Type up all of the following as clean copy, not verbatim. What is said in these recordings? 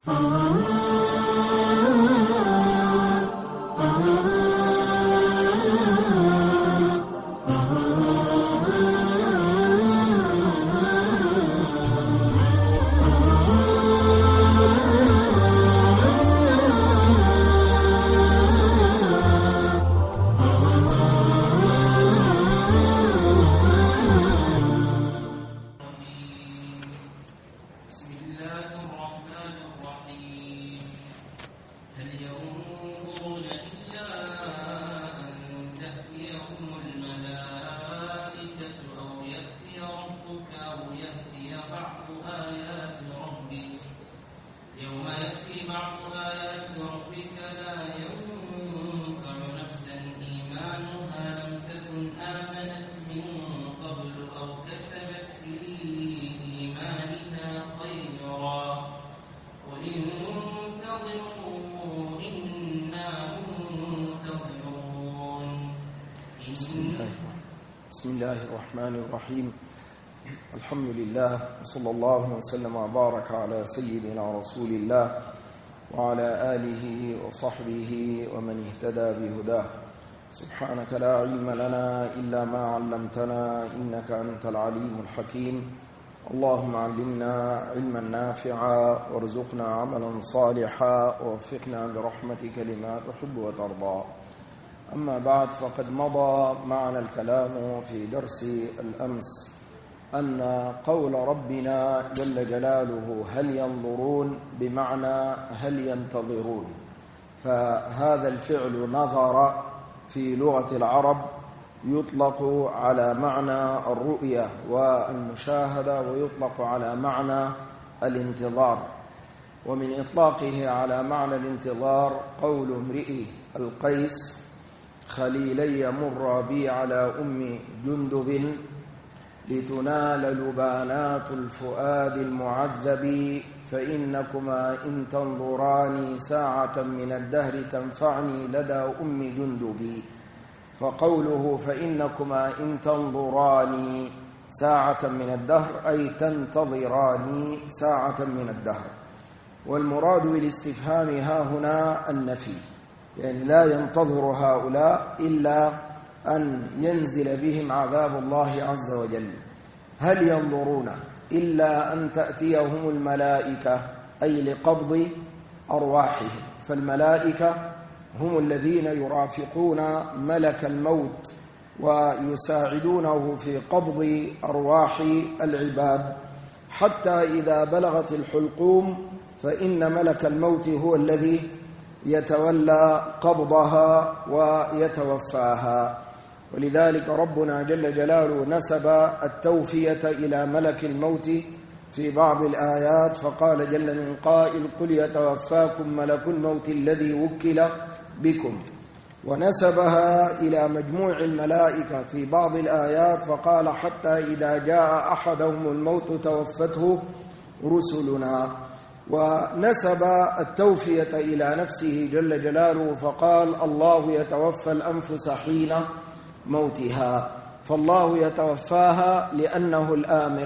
بسم الله الرحمن الرحيم. الحمد لله وصلى الله وسلم وبارك على سيدنا رسول الله وعلى آله وصحبه ومن اهتدى بهداه. سبحانك لا علم لنا إلا ما علمتنا إنك أنت العليم الحكيم. اللهم علمنا علما نافعا وارزقنا عملا صالحا ووفقنا برحمتك لما تحب وترضى. أما بعد، فقد مضى معنا الكلام في درس الأمس أن قول ربنا جل جلاله هل ينظرون بمعنى هل ينتظرون، فهذا الفعل نظر في لغة العرب يطلق على معنى الرؤية والمشاهدة ويطلق على معنى الانتظار. ومن إطلاقه على معنى الانتظار قول امرئ القيس خليلي مر بي على أم جندب لتنال لبانات الفؤاد المعذب فإنكما إن تنظراني ساعة من الدهر تنفعني لدى أم جندب. فقوله فإنكما إن تنظراني ساعة من الدهر أي تنتظراني ساعة من الدهر. والمراد بالاستفهام ها هنا النفي، يعني لا ينتظر هؤلاء إلا أن ينزل بهم عذاب الله عز وجل. هل ينظرون إلا أن تأتيهم الملائكة أي لقبض أرواحهم، فالملائكة هم الذين يرافقون ملك الموت ويساعدونه في قبض أرواح العباد حتى إذا بلغت الحلقوم فإن ملك الموت هو الذي يتولى قبضها ويتوفاها. ولذلك ربنا جل جلاله نسب التوفية إلى ملك الموت في بعض الآيات، فقال جل من قائل قل يتوفاكم ملك الموت الذي وكل بكم، ونسبها إلى مجموع الملائكة في بعض الآيات فقال حتى إذا جاء أحدهم الموت توفته رسلنا. ونسب التوفية إلى نفسه جل جلاله فقال الله يتوفى الأنفس حين موتها، فالله يتوفاها لأنه الآمر،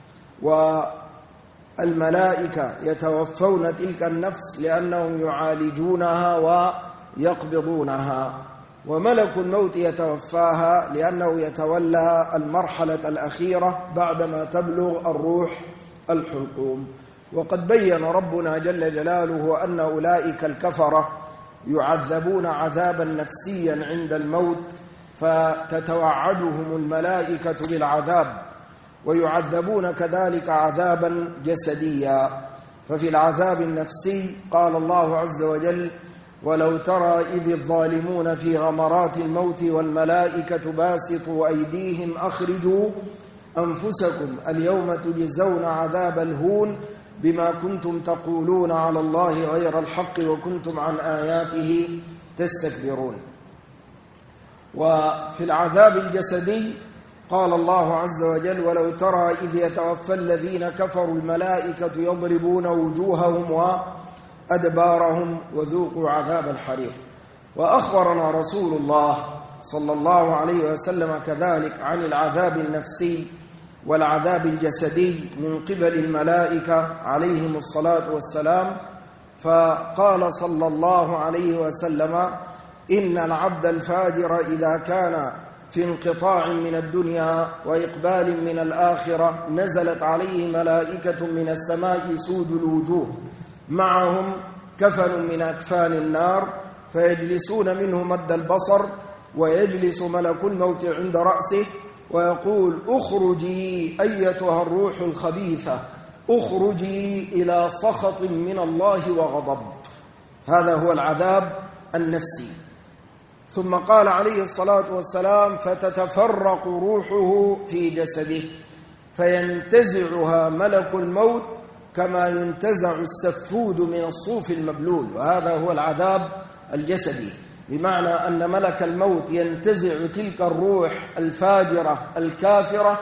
والملائكة يتوفون تلك النفس لأنهم يعالجونها ويقبضونها، وملك الموت يتوفاها لأنه يتولى المرحلة الأخيرة بعدما تبلغ الروح الحلقوم. وقد بين ربنا جل جلاله أن أولئك الكفرة يعذبون عذابا نفسيا عند الموت، فتتوعدهم الملائكة بالعذاب، ويعذبون كذلك عذابا جسديا. ففي العذاب النفسي قال الله عز وجل ولو ترى إذ الظالمون في غمرات الموت والملائكة باسطوا أيديهم أخرجوا أنفسكم اليوم تجزون عذاب الهون بما كنتم تقولون على الله غير الحق وكنتم عن آياته تستكبرون. وفي العذاب الجسدي قال الله عز وجل ولو ترى إذ يتوفى الذين كفروا الملائكة يضربون وجوههم وأدبارهم وذوقوا عذاب الحريق. وأخبرنا رسول الله صلى الله عليه وسلم كذلك عن العذاب النفسي والعذاب الجسدي من قبل الملائكة عليهم الصلاة والسلام، فقال صلى الله عليه وسلم: إن العبد الفاجر إذا كان في انقطاع من الدنيا وإقبال من الآخرة نزلت عليه ملائكة من السماء سود الوجوه معهم كفن من أكفان النار، فيجلسون منه مد البصر، ويجلس ملك الموت عند رأسه ويقول: اخرجي أيتها الروح الخبيثة، اخرجي إلى سخط من الله وغضب. هذا هو العذاب النفسي. ثم قال عليه الصلاة والسلام: فتتفرق روحه في جسده فينتزعها ملك الموت كما ينتزع السفود من الصوف المبلول. وهذا هو العذاب الجسدي، بمعنى أن ملك الموت ينتزع تلك الروح الفاجرة الكافرة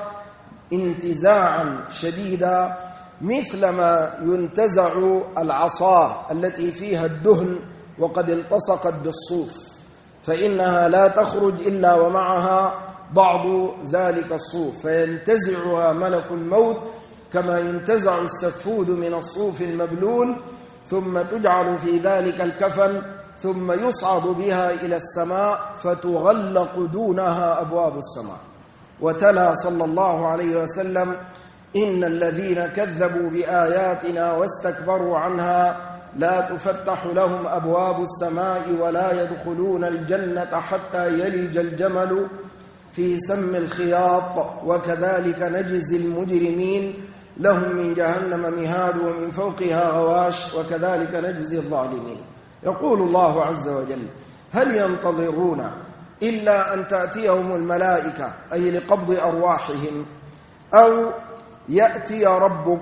انتزاعا شديدا، مثلما ينتزع العصا التي فيها الدهن وقد التصقت بالصوف، فإنها لا تخرج إلا ومعها بعض ذلك الصوف، فينتزعها ملك الموت كما ينتزع السفود من الصوف المبلول، ثم تجعل في ذلك الكفن، ثم يصعد بها إلى السماء فتغلق دونها أبواب السماء. وتلا صلى الله عليه وسلم: إن الذين كذبوا بآياتنا واستكبروا عنها لا تفتح لهم أبواب السماء ولا يدخلون الجنة حتى يلج الجمل في سم الخياط وكذلك نجزي المجرمين لهم من جهنم مهاد ومن فوقها غواش وكذلك نجزي الظالمين. يقول الله عز وجل: هل ينتظرون إلا أن تأتيهم الملائكة أي لقبض أرواحهم، أو يأتي ربك،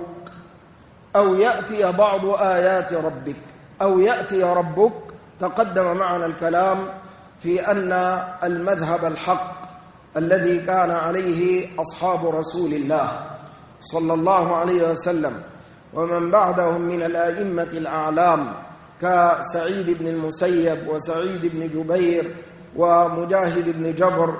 أو يأتي بعض آيات ربك، أو يأتي ربك. تقدم معنا الكلام في أن المذهب الحق الذي كان عليه أصحاب رسول الله صلى الله عليه وسلم ومن بعدهم من الأئمة الأعلام كسعيد بن المسيب وسعيد بن جبير ومجاهد بن جبر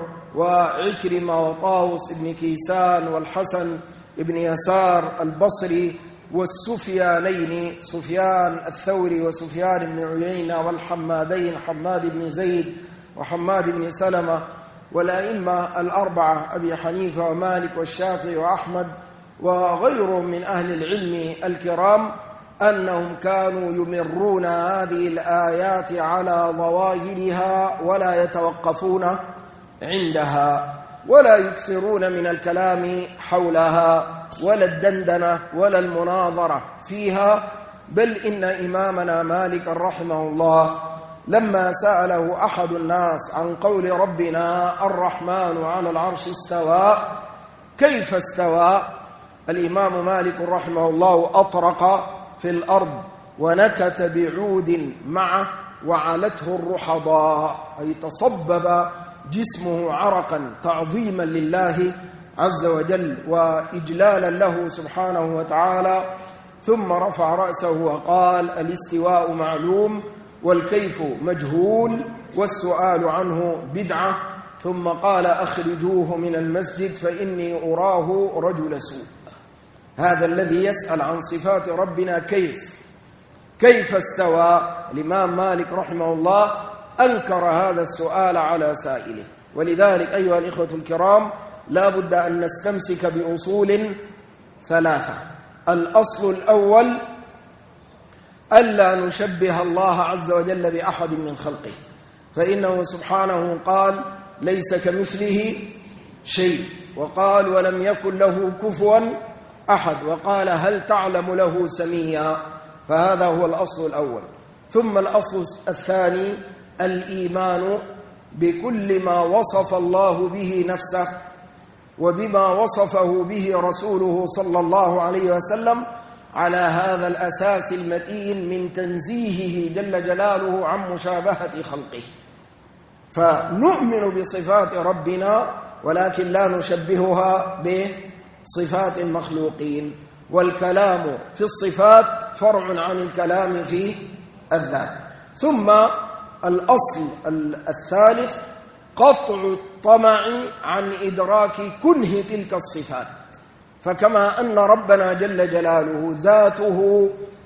وعكرمة وطاوس بن كيسان والحسن بن يسار البصري والسفيانين، سفيان الثوري وسفيان بن عيينة، والحمادين حماد بن زيد وحماد بن سلمة، والأئمة الأربعة أبي حنيفة ومالك والشافعي وأحمد وغيرهم من أهل العلم الكرام، أنهم كانوا يمرون هذه الآيات على ظواهرها ولا يتوقفون عندها ولا يكثرون من الكلام حولها ولا الدندنة ولا المناظرة فيها. بل إن إمامنا مالك رحمه الله لما سأله أحد الناس عن قول ربنا الرحمن على العرش استوى كيف استوى، الإمام مالك رحمه الله أطرق في الأرض ونكت بعود معه وعلته الرحضاء، أي تصبب جسمه عرقا تعظيما لله عز وجل وإجلالا له سبحانه وتعالى، ثم رفع رأسه وقال: الاستواء معلوم والكيف مجهول والسؤال عنه بدعة. ثم قال: أخرجوه من المسجد فإني أراه رجل سوء. هذا الذي يسأل عن صفات ربنا كيف استوى، الإمام مالك رحمه الله أنكر هذا السؤال على سائله. ولذلك أيها الإخوة الكرام لا بد أن نستمسك بأصول ثلاثة. الأصل الأول: ألا نشبه الله عز وجل بأحد من خلقه، فإنه سبحانه قال: ليس كمثله شيء، وقال: ولم يكن له كفوا أحد، وقال: هل تعلم له سميا. فهذا هو الأصل الأول. ثم الأصل الثاني: الإيمان بكل ما وصف الله به نفسه وبما وصفه به رسوله صلى الله عليه وسلم على هذا الأساس المتين من تنزيهه جل جلاله عن مشابهة خلقه. فنؤمن بصفات ربنا ولكن لا نشبهها بصفات المخلوقين، والكلام في الصفات فرع عن الكلام في الذات. ثم الأصل الثالث: قطع الطمع عن إدراك كنه تلك الصفات، فكما أن ربنا جل جلاله ذاته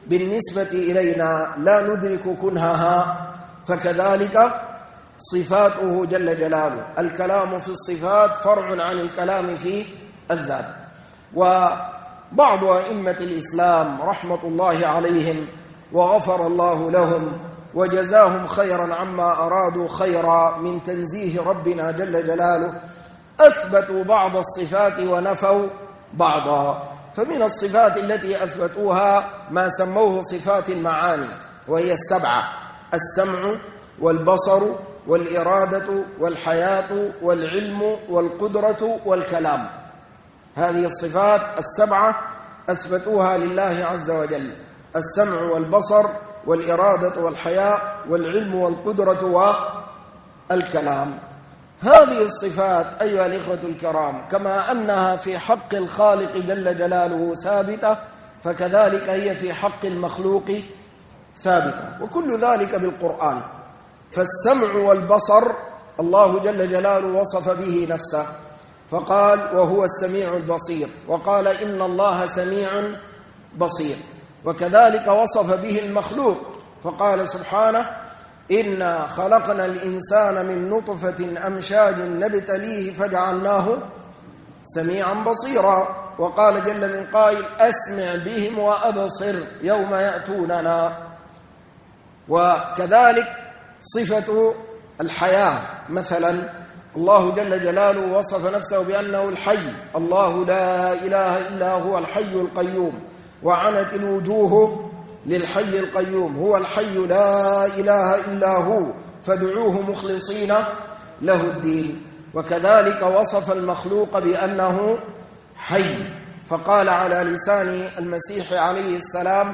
بالنسبة إلينا لا ندرك كنهها، فكذلك صفاته جل جلاله. الكلام في الصفات فرع عن الكلام في الذات. وبعض أئمة الإسلام رحمة الله عليهم وغفر الله لهم وجزاهم خيرا عما أرادوا خيرا من تنزيه ربنا جل جلاله أثبتوا بعض الصفات ونفوا بعضها. فمن الصفات التي أثبتوها ما سموه صفات المعاني، وهي السبعة: السمع والبصر والإرادة والحياة والعلم والقدرة والكلام. هذه الصفات السبعة أثبتوها لله عز وجل: السمع والبصر والإرادة والحياة والعلم والقدرة والكلام. هذه الصفات أيها الإخوة الكرام كما أنها في حق الخالق جل جلاله ثابتة، فكذلك هي في حق المخلوق ثابتة، وكل ذلك بالقرآن. فالسمع والبصر الله جل جلاله وصف به نفسه فقال: وهو السميع البصير، وقال: إن الله سميع بصير. وكذلك وصف به المخلوق فقال سبحانه: إنا خلقنا الإنسان من نطفة أمشاج نبتليه فجعلناه سميعا بصيرا. وقال جل من قائل: أسمع بهم وأبصر يوم يأتوننا. وكذلك صفة الحياة مثلا الله جل جلاله وصف نفسه بأنه الحي: الله لا إله إلا هو الحي القيوم، وعنت الوجوه للحي القيوم، هو الحي لا إله إلا هو فادعوه مخلصين له الدين. وكذلك وصف المخلوق بأنه حي فقال على لسان المسيح عليه السلام: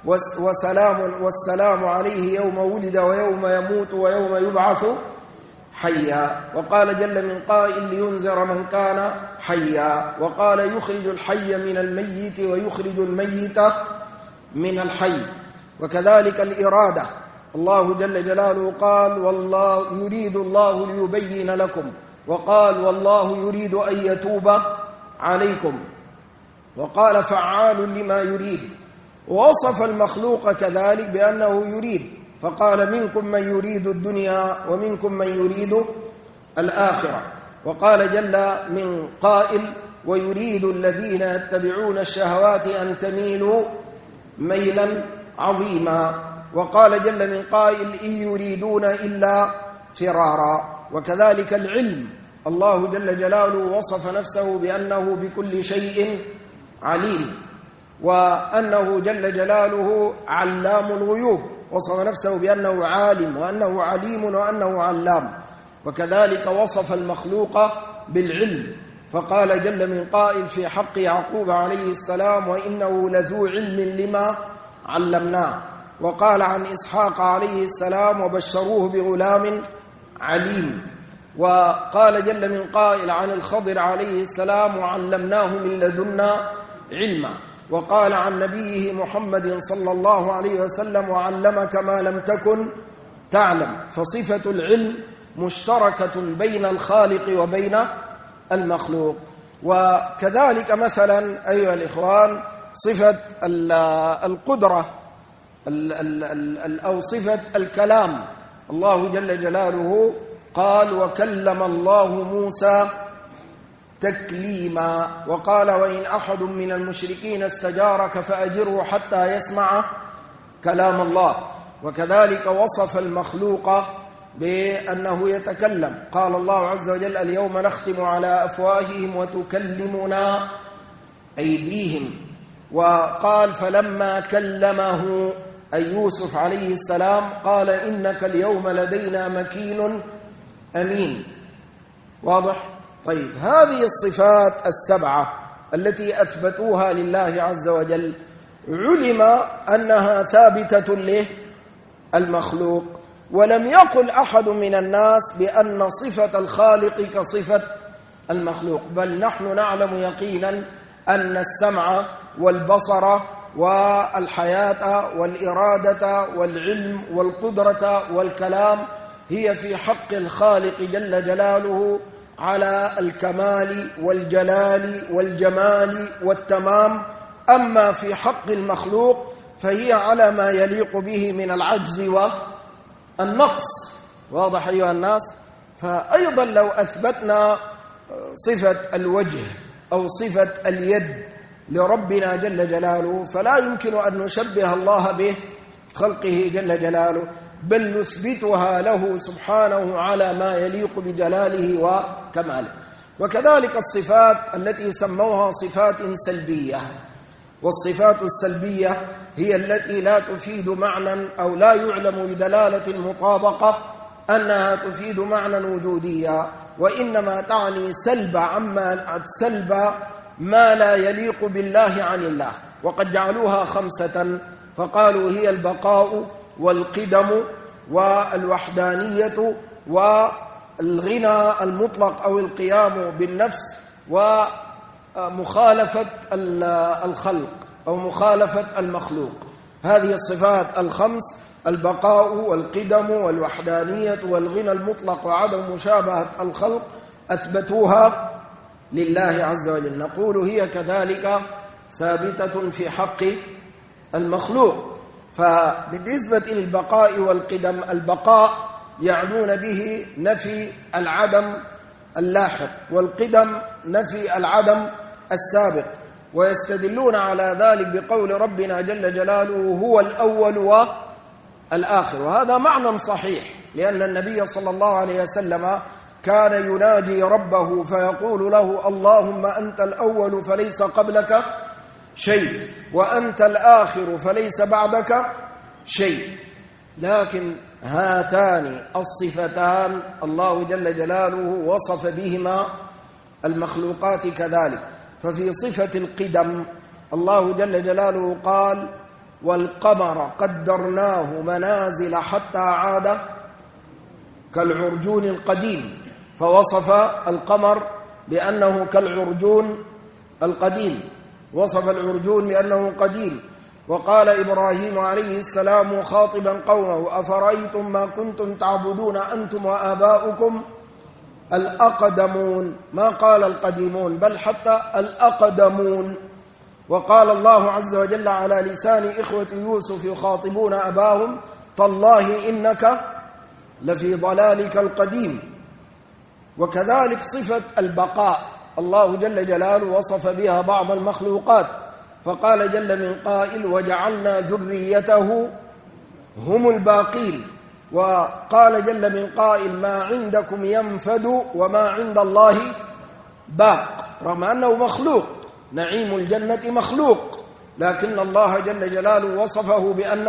والسلام عليه يوم ولد ويوم يموت ويوم يبعث حيا. وقال جل من قائل: لينذر من كان حيا. وقال: يخرج الحي من الميت ويخرج الميت من الحي. وكذلك الإرادة الله جل جلاله قال: والله يريد الله ليبين لكم، وقال: والله يريد أن يتوب عليكم، وقال: فعال لما يريد. ووصف المخلوق كذلك بأنه يريد فقال: منكم من يريد الدنيا ومنكم من يريد الآخرة. وقال جل من قائل: ويريد الذين يتبعون الشهوات أن تميلوا ميلا عظيما. وقال جل من قائل: إن يريدون إلا فرارا. وكذلك العلم الله جل جلاله وصف نفسه بأنه بكل شيء عليم، وأنه جل جلاله علام الغيوب، وصف نفسه بأنه عالم وأنه عليم وأنه علام. وكذلك وصف المخلوق بالعلم فقال جل من قائل في حق يعقوب عليه السلام: وإنه لذو علم لما علمناه. وقال عن إسحاق عليه السلام: وبشروه بغلام عليم. وقال جل من قائل عن الخضر عليه السلام: وعلمناه من لدنا علما. وقال عن نبيه محمد صلى الله عليه وسلم: وعلمك ما لم تكن تعلم. فصفة العلم مشتركة بين الخالق وبين المخلوق. وكذلك مثلا أيها الإخوان صفة القدرة أو صفة الكلام الله جل جلاله قال: وكلم الله موسى تكليما. وقال: وإن أحد من المشركين استجارك فأجره حتى يسمع كلام الله. وكذلك وصف المخلوق بأنه يتكلم. قال الله عز وجل: اليوم نختم على أفواههم وتكلمنا أيديهم. وقال: فلما كلمه أي يوسف عليه السلام قال: إنك اليوم لدينا مكين أمين. واضح؟ طيب، هذه الصفات السبعة التي أثبتوها لله عز وجل علم أنها ثابتة للمخلوق، ولم يقل أحد من الناس بأن صفة الخالق كصفة المخلوق، بل نحن نعلم يقينا أن السمع والبصر والحياة والإرادة والعلم والقدرة والكلام هي في حق الخالق جل جلاله على الكمال والجلال والجمال والتمام. أما في حق المخلوق فهي على ما يليق به من العجز والنقص. واضح أيها الناس؟ فأيضا لو أثبتنا صفة الوجه أو صفة اليد لربنا جل جلاله فلا يمكن أن نشبه الله به خلقه جل جلاله، بل نثبتها له سبحانه على ما يليق بجلاله وكماله. وكذلك الصفات التي سموها صفات سلبية، والصفات السلبية هي التي لا تفيد معنى أو لا يعلم بدلالة المطابقة أنها تفيد معنى وجوديا، وإنما تعني سلب ما لا يليق بالله عن الله. وقد جعلوها 5 فقالوا هي البقاء والقدم والوحدانية والغنى المطلق أو القيام بالنفس ومخالفة الخلق أو مخالفة المخلوق. هذه الصفات 5: البقاء والقدم والوحدانية والغنى المطلق وعدم مشابهة الخلق أثبتوها لله عز وجل. نقول هي كذلك ثابتة في حق المخلوق. فبالنسبة للبقاء والقدم، البقاء يعنون به نفي العدم اللاحق، والقدم نفي العدم السابق، ويستدلون على ذلك بقول ربنا جل جلاله هو الأول والآخر. وهذا معنى صحيح، لأن النبي صلى الله عليه وسلم كان يناجي ربه فيقول له اللهم أنت الأول فليس قبلك شيء، وأنت الآخر فليس بعدك شيء. لكن هاتان الصفتان الله جل جلاله وصف بهما المخلوقات كذلك. ففي صفة القدم الله جل جلاله قال والقمر قدرناه منازل حتى عاد كالعرجون القديم، فوصف القمر بأنه كالعرجون القديم، وصف العرجون بأنه قديم. وقال إبراهيم عليه السلام خاطبا قومه أفرأيتم ما كنتم تعبدون أنتم وآباؤكم الأقدمون، ما قال القديمون بل حتى الأقدمون. وقال الله عز وجل على لسان إخوة يوسف يخاطبون أباهم تالله إنك لفي ضلالك القديم. وكذلك صفة البقاء الله جل جلاله وصف بها بعض المخلوقات، فقال جل من قائل وجعلنا ذريته هم الباقين. وقال جل من قائل ما عندكم ينفد وما عند الله باق، رغم أنه مخلوق، نعيم الجنة مخلوق، لكن الله جل جلاله وصفه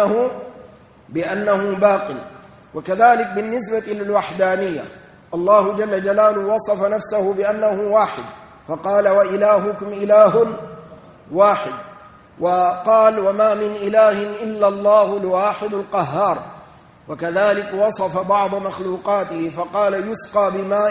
بأنه باق. وكذلك بالنسبة للوحدانية الله جل جلاله وصف نفسه بأنه واحد، فقال وإلهكم إله واحد، وقال وما من إله إلا الله الواحد القهار. وكذلك وصف بعض مخلوقاته فقال يسقى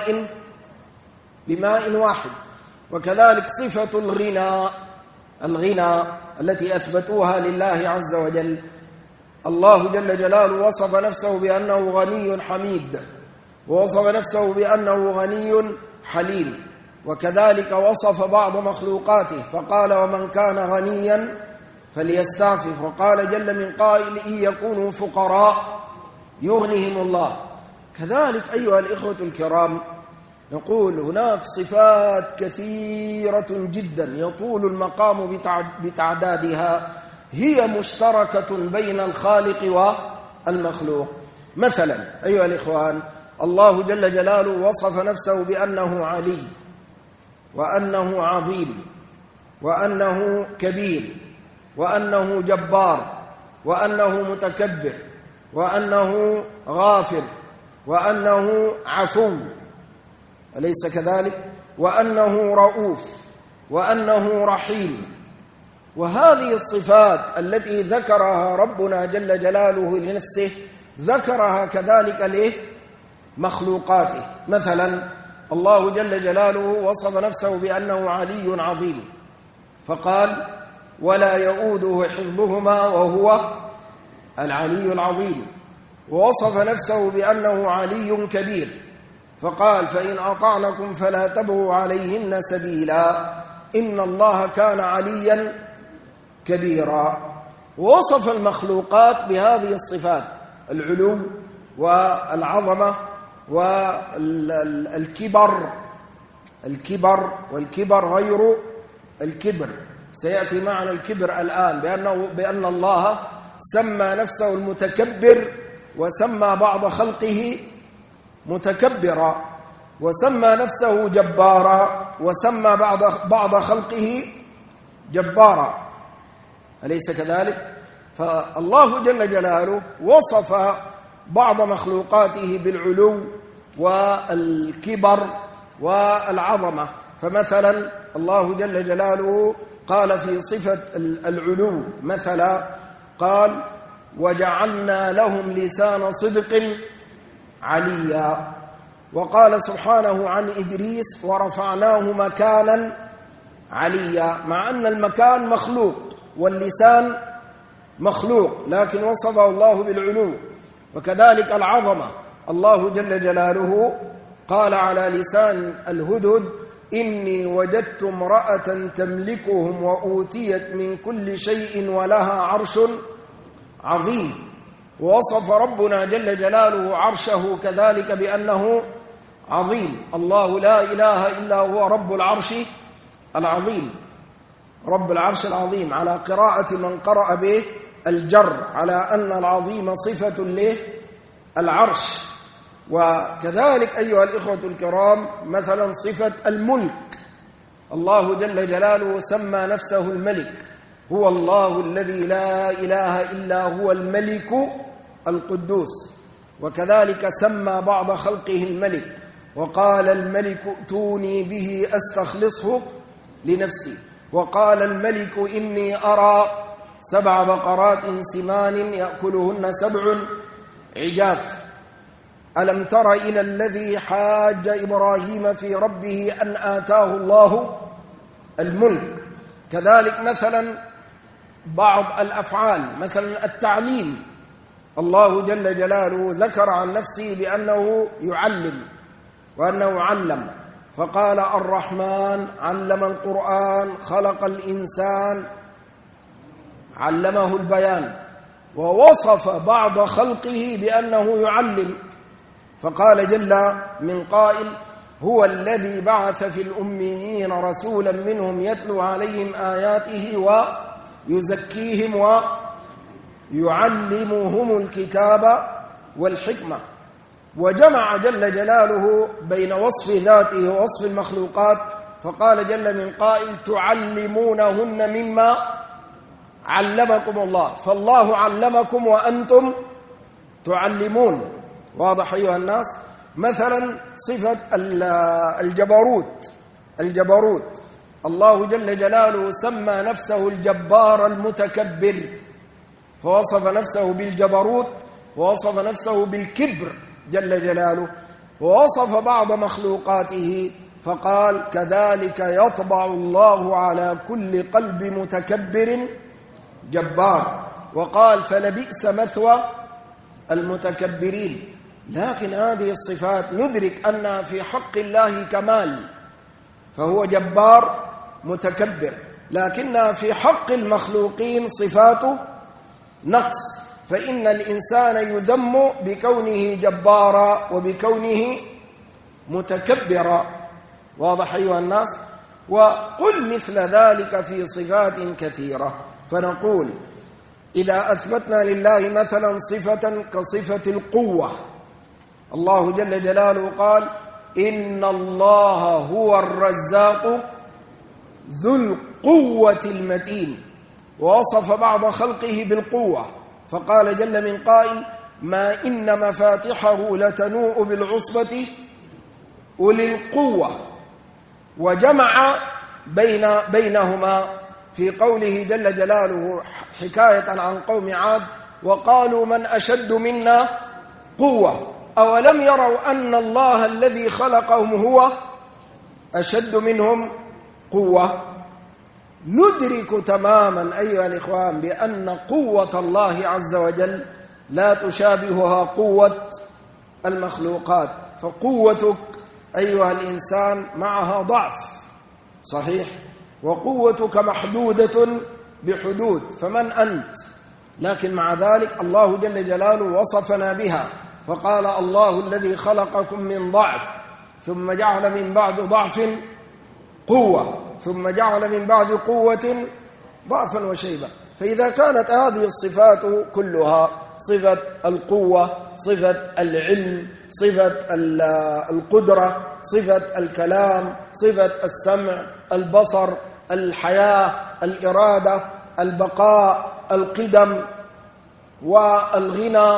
بماء واحد. وكذلك صفة الغنى التي أثبتوها لله عز وجل، الله جل جلاله وصف نفسه بأنه غني حميد، ووصف نفسه بأنه غني حليم. وكذلك وصف بعض مخلوقاته فقال ومن كان غنيا فليستعفف. وقال جل من قائل إن يكونوا فقراء يغنيهم الله. كذلك أيها الإخوة الكرام نقول هناك صفات كثيرة جدا يطول المقام بتعدادها، هي مشتركة بين الخالق والمخلوق. مثلا أيها الإخوان الله جل جلاله وصف نفسه بأنه علي، وأنه عظيم، وأنه كبير، وأنه جبار، وأنه متكبر، وأنه غافر، وأنه عفو، أليس كذلك؟ وأنه رؤوف، وأنه رحيم. وهذه الصفات التي ذكرها ربنا جل جلاله لنفسه ذكرها كذلك لمخلوقاته. مثلا الله جل جلاله وصف نفسه بأنه علي عظيم، فقال ولا يؤوده حفظهما وهو العلي العظيم. ووصف نفسه بأنه علي كبير، فقال فإن أطعنكم فلا تبغوا عليهن سبيلا إن الله كان عليا كبيرا. ووصف المخلوقات بهذه الصفات: العلو والعظمة والكبر. والكبر غير الكبر، سيأتي معنا الكبر الآن، بأن الله سمى نفسه المتكبر، وسمى بعض خلقه متكبرا، وسمى نفسه جبارا، وسمى بعض خلقه جبارا، أليس كذلك؟ فالله جل جلاله وصف بعض مخلوقاته بالعلو والكبر والعظمة. فمثلا الله جل جلاله قال في صفة العلو مثلا، قال: وجعلنا لهم لسان صدق عليا. وقال سبحانه عن إدريس: ورفعناه مكانا عليا، مع أن المكان مخلوق واللسان مخلوق، لكن وصفه الله بالعلو. وكذلك العظمة، الله جل جلاله قال على لسان الهدهد: إني وجدت امرأة تملكهم وأوتيت من كل شيء ولها عرش عظيم. ووصف ربنا جل جلاله عرشه كذلك بأنه عظيم. الله لا إله إلا هو رب العرش العظيم، رب العرش العظيم، على قراءة من قرأ به الجر، على أن العظيم صفة له العرش. وكذلك أيها الإخوة الكرام مثلا صفة الملك، الله جل جلاله سمى نفسه الملك، هو الله الذي لا إله إلا هو الملك القدوس. وكذلك سمى بعض خلقه الملك، وقال: الملك ائتوني به أستخلصه لنفسي. وقال الملك: إني أرى 7 بقرات سمان يأكلهن 7 عجاف. ألم تر إلى الذي حاج إبراهيم في ربه أن آتاه الله الملك. كذلك مثلا بعض الأفعال، مثلا التعليم، الله جل جلاله ذكر عن نفسه بأنه يعلم وأنه علم، فقال: الرحمن علم القرآن خلق الإنسان علمه البيان. ووصف بعض خلقه بأنه يعلم، فقال جل من قائل: هو الذي بعث في الأميين رسولا منهم يتلو عليهم آياته ويزكيهم ويعلمهم الكتاب والحكمة. وجمع جل جلاله بين وصف ذاته ووصف المخلوقات، فقال جل من قائل: تعلمونهن مما علمكم الله. فالله علمكم وأنتم تعلمون. واضح أيها الناس؟ مثلا صفة الجبروت، الله جل جلاله سمى نفسه الجبار المتكبر، فوصف نفسه بالجبروت، ووصف نفسه بالكبر جل جلاله. ووصف بعض مخلوقاته فقال: كذلك يطبع الله على كل قلب متكبر جبار. وقال: فلبئس مثوى المتكبرين. لكن هذه الصفات ندرك أنها في حق الله كمال، فهو جبار متكبر، لكنها في حق المخلوقين صفات نقص، فإن الإنسان يذم بكونه جبارا وبكونه متكبرا. واضح أيها الناس؟ وقل مثل ذلك في صفات كثيرة. فنقول: إذا أثبتنا لله مثلا صفة كصفة القوة، الله جل جلاله قال: إن الله هو الرزاق ذو القوة المتين. ووصف بعض خلقه بالقوة، فقال جل من قائل: ما إن مفاتحه لتنوء بالعصبة أولي القوة. وجمع بينهما في قوله جل جلاله حكاية عن قوم عاد: وقالوا من أشد منا قوة أولم يروا أن الله الذي خلقهم هو أشد منهم قوة. ندرك تماما أيها الإخوان بأن قوة الله عز وجل لا تشابهها قوة المخلوقات، فقوتك أيها الإنسان معها ضعف صحيح، وقوتك محدودة بحدود. فمن أنت لكن مع ذلك الله جل جلاله وصفنا بها، فقال الله الذي خلقكم من ضعف ثم جعل من بعد ضعف قوة ثم جعل من بعد قوة ضعفا وشيبة. فإذا كانت هذه الصفات كلها، صفة القوة، صفة العلم، صفة القدرة، صفة الكلام، صفة السمع، البصر، الحياة، الإرادة، البقاء، القدم والغنى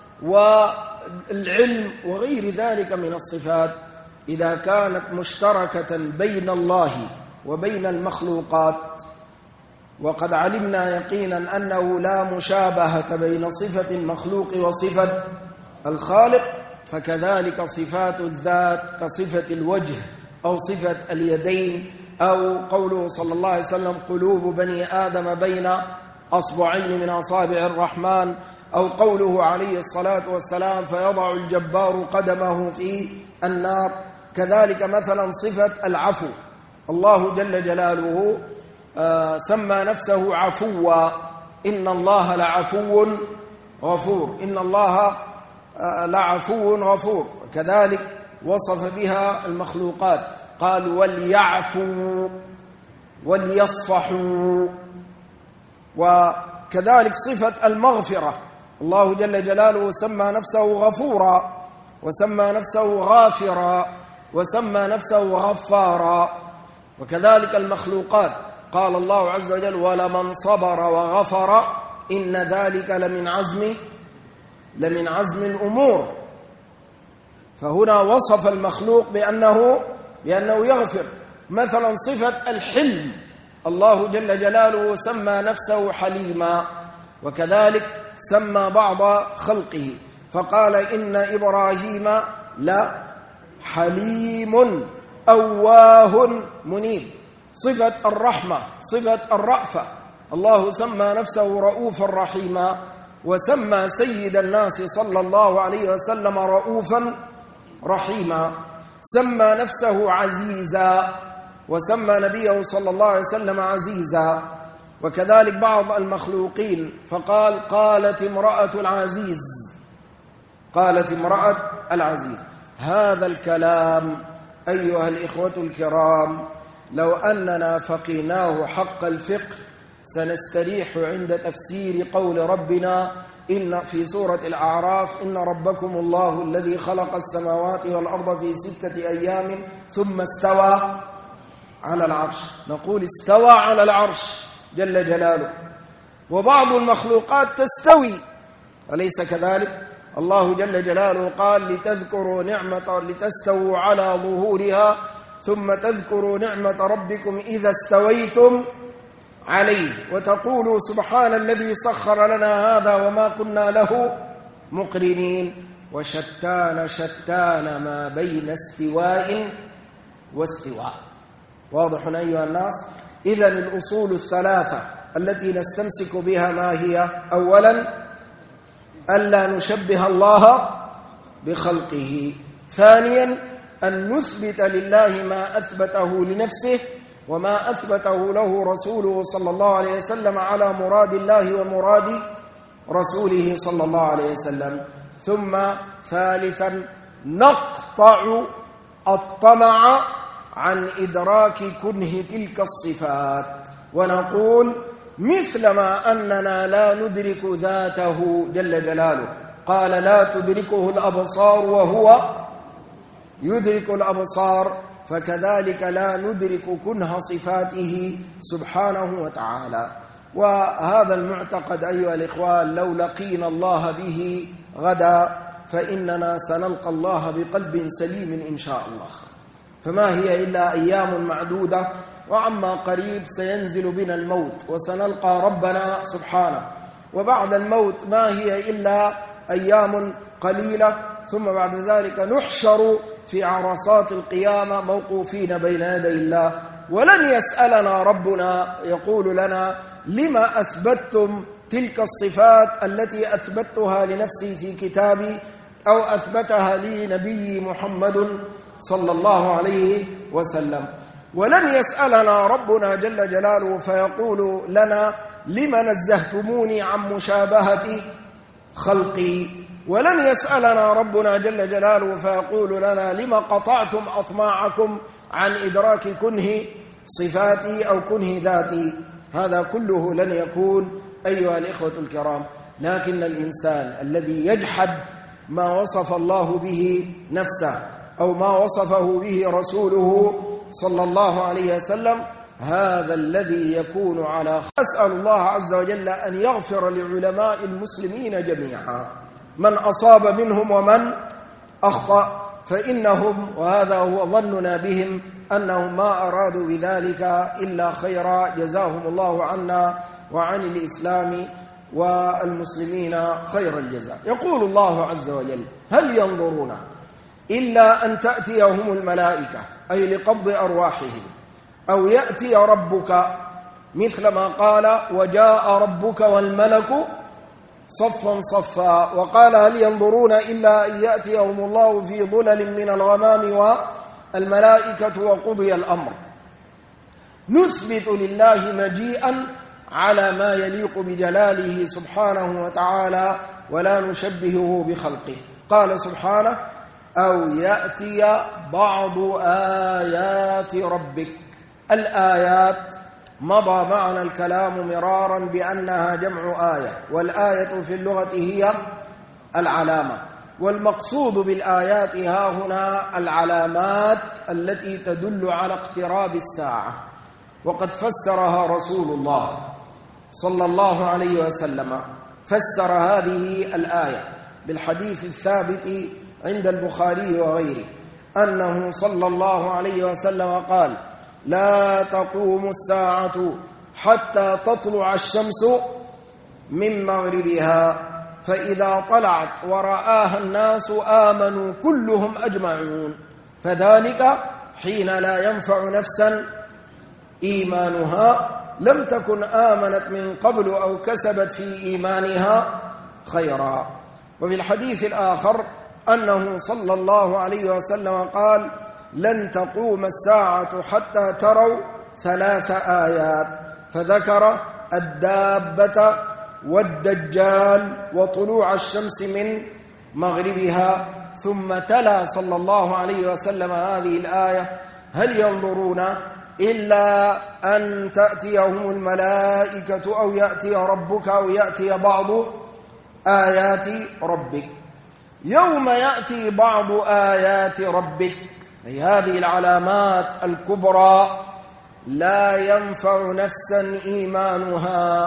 والعلم وغير ذلك من الصفات، إذا كانت مشتركة بين الله وبين المخلوقات، وقد علمنا يقينا أنه لا مشابهة بين صفة المخلوق وصفة الخالق، فكذلك صفات الذات كصفة الوجه أو صفة اليدين، أو قوله صلى الله عليه وسلم قلوب بني آدم بين أصبعين من أصابع الرحمن، أو قوله عليه الصلاة والسلام فيضع الجبار قدمه في النار. كذلك مثلا صفة العفو، الله جل جلاله سمى نفسه عفوا، إن الله لعفو غفور، إن الله لعفو غفور. كذلك وصف بها المخلوقات، قال وليعفوا وليصفحوا. وكذلك صفة المغفرة، الله جل جلاله سمى نفسه غفورا، وسمى نفسه غافرا، وسمى نفسه غفارا. وكذلك المخلوقات، قال الله عز وجل ولمن صبر وغفر إن ذلك لمن عزم الأمور. فهنا وصف المخلوق بأنه يغفر. مثلا صفة الحلم، الله جل جلاله سمى نفسه حليما، وكذلك سمى بعض خلقه فقال إن إبراهيم لحليم أواه منيب. صفة الرحمة، صفة الرأفة، الله سمى نفسه رؤوفا رحيما، وسمى سيد الناس صلى الله عليه وسلم رؤوفا رحيما. سمى نفسه عزيزا، وسمى نبيه صلى الله عليه وسلم عزيزا. وكذلك بعض المخلوقين فقال قالت امرأة العزيز. هذا الكلام أيها الإخوة الكرام لو أننا فقيناه حق الفقه سنستريح عند تفسير قول ربنا إن في سورة الأعراف إن ربكم الله الذي خلق السماوات والأرض في 6 أيام ثم استوى على العرش. نقول استوى على العرش جل جلاله، وبعض المخلوقات تستوي، أليس كذلك؟ الله جل جلاله قال لتستووا على ظهورها ثم تذكروا نعمة ربكم إذا استويتم عليه وتقولوا سبحان الذي سخر لنا هذا وما كنا له مقرنين. وشتان ما بين استواء واستواء. واضح أيها الناس؟ إذن الأصول الثلاثة التي نستمسك بها ما هي؟ أولا ألا نشبه الله بخلقه. ثانيا أن نثبت لله ما أثبته لنفسه وما أثبته له رسوله صلى الله عليه وسلم على مراد الله ومراد رسوله صلى الله عليه وسلم. ثم ثالثا نقطع الطمع عن إدراك كنه تلك الصفات ونقول مثلما أننا لا ندرك ذاته جل جلاله، قال لا تدركه الأبصار وهو يدرك الأبصار، فكذلك لا ندرك كنه صفاته سبحانه وتعالى. وهذا المعتقد أيها الإخوان لو لقينا الله به غدا فإننا سنلقى الله بقلب سليم إن شاء الله. فما هي إلا أيام معدودة، وعما قريب سينزل بنا الموت وسنلقى ربنا سبحانه، وبعد الموت ما هي إلا أيام قليلة، ثم بعد ذلك نحشر في عرصات القيامة موقوفين بين يدي الله، ولن يسألنا ربنا يقول لنا لما أثبتم تلك الصفات التي أثبتها لنفسي في كتابي أو أثبتها لي نبي محمد صلى الله عليه وسلم. ولن يسألنا ربنا جل جلاله فيقول لنا لم نزهتموني عن مشابهة خلقي. ولن يسألنا ربنا جل جلاله فيقول لنا لما قطعتم أطماعكم عن إدراك كنه صفاتي أو كنه ذاتي. هذا كله لن يكون أيها الإخوة الكرام. لكن الإنسان الذي يجحد ما وصف الله به نفسه أو ما وصفه به رسوله صلى الله عليه وسلم، هذا الذي يكون على أسأل الله عز وجل أن يغفر لعلماء المسلمين جميعا، من أصاب منهم ومن أخطأ، فإنهم وهذا هو ظننا بهم أنهم ما أرادوا بذلك إلا خيرا، جزاهم الله عنا وعن الإسلام والمسلمين خير الجزاء. يقول الله عز وجل: هل ينظرون إلا أن تأتيهم الملائكة، أي لقبض أرواحهم، أو يأتي ربك، مثل ما قال: وجاء ربك والملك صفا صفا. وقال: هل ينظرون إلا أن يأتيهم الله في ظلل من الغمام والملائكة وقضي الأمر. نثبت لله مجيئا على ما يليق بجلاله سبحانه وتعالى ولا نشبهه بخلقه. قال سبحانه: أو يأتي بعض آيات ربك. الآيات مضى معنا الكلام مرارا بأنها جمع آية، والآية في اللغة هي العلامة، والمقصود بالآيات ها هنا العلامات التي تدل على اقتراب الساعة. وقد فسرها رسول الله صلى الله عليه وسلم، فسر هذه الآية بالحديث الثابت عند البخاري وغيره أنه صلى الله عليه وسلم قال: لا تقوم الساعة حتى تطلع الشمس من مغربها، فإذا طلعت ورآها الناس آمنوا كلهم أجمعون، فذلك حين لا ينفع نفسا إيمانها لم تكن آمنت من قبل أو كسبت في إيمانها خيرا. وفي الحديث الآخر أنه صلى الله عليه وسلم قال: لن تقوم الساعة حتى تروا 3 آيات، فذكر الدابة والدجال وطلوع الشمس من مغربها، ثم تلا صلى الله عليه وسلم هذه الآية: هل ينظرون إلا أن تأتيهم الملائكة أو يأتي ربك أو يأتي بعض آيات ربك. يوم يأتي بعض آيات ربك، أي هذه العلامات الكبرى، لا ينفع نفسا إيمانها.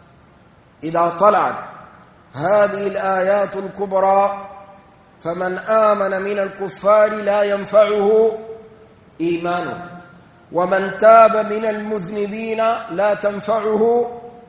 إذا طلعت هذه الآيات الكبرى فمن آمن من الكفار لا ينفعه إيمانه، ومن تاب من المذنبين لا تنفعه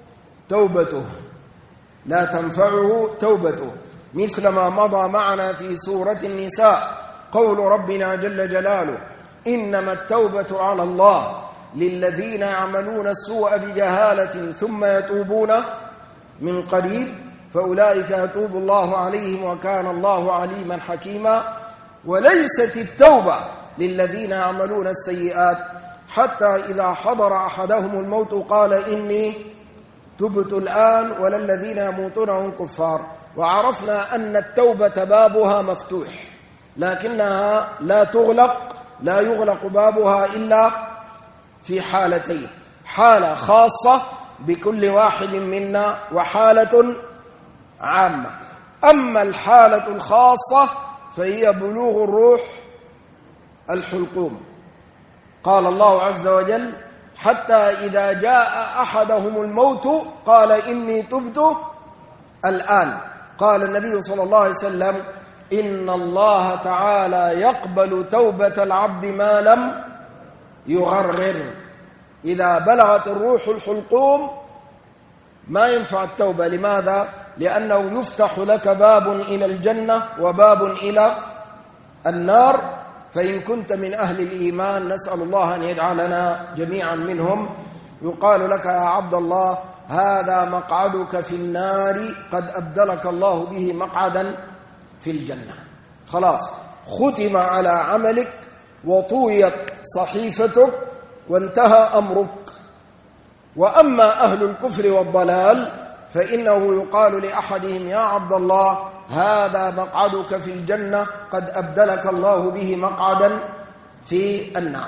توبته، مثل ما مضى معنا في سورة النساء قول ربنا جل جلاله: إنما التوبة على الله للذين يعملون السوء بجهالة ثم يتوبون من قريب فأولئك يتوب الله عليهم وكان الله عليما حكيما. وليست التوبة للذين يعملون السيئات حتى إذا حضر أحدهم الموت قال: إني تبت الآن، ولا الذين يموتون هم كفار. وعرفنا أن التوبة بابها مفتوح، لكنها لا يغلق بابها إلا في حالتين: حالة خاصة بكل واحد منا، وحالة عامة. أما الحالة الخاصة فهي بلوغ الروح الحلقوم. قال الله عز وجل: حتى إذا جاء أحدهم الموت قال إني تبت الآن. قال النبي صلى الله عليه وسلم: إن الله تعالى يقبل توبة العبد ما لم يغرر. إذا بلغت الروح الحلقوم ما ينفع التوبة. لماذا؟ لأنه يفتح لك باب إلى الجنة وباب إلى النار. فإن كنت من أهل الإيمان نسأل الله أن يجعلنا جميعا منهم، يقال لك: يا عبد الله هذا مقعدك في النار، قد أبدلك الله به مقعدا في الجنة. خلاص، ختم على عملك وطويت صحيفتك وانتهى أمرك. وأما أهل الكفر والضلال فإنه يقال لأحدهم يا عبد الله هذا مقعدك في الجنة قد أبدلك الله به مقعدا في النار.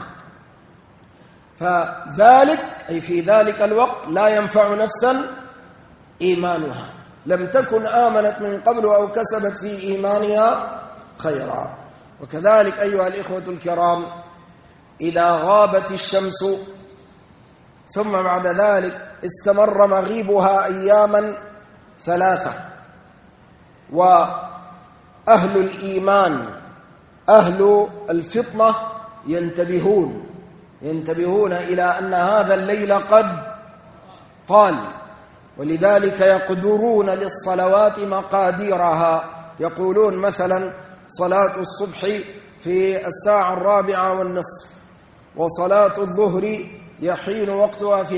فذلك أي في ذلك الوقت لا ينفع نفسا إيمانها لم تكن آمنت من قبل أو كسبت في إيمانها خيرا. وكذلك أيها الإخوة الكرام إذا غابت الشمس ثم بعد ذلك استمر مغيبها أياما 3 وأهل الإيمان أهل الفطنة ينتبهون إلى أن هذا الليل قد طال، ولذلك يقدرون للصلوات مقاديرها. يقولون مثلا صلاة الصبح في 4:15 وصلاة الظهر يحين وقتها في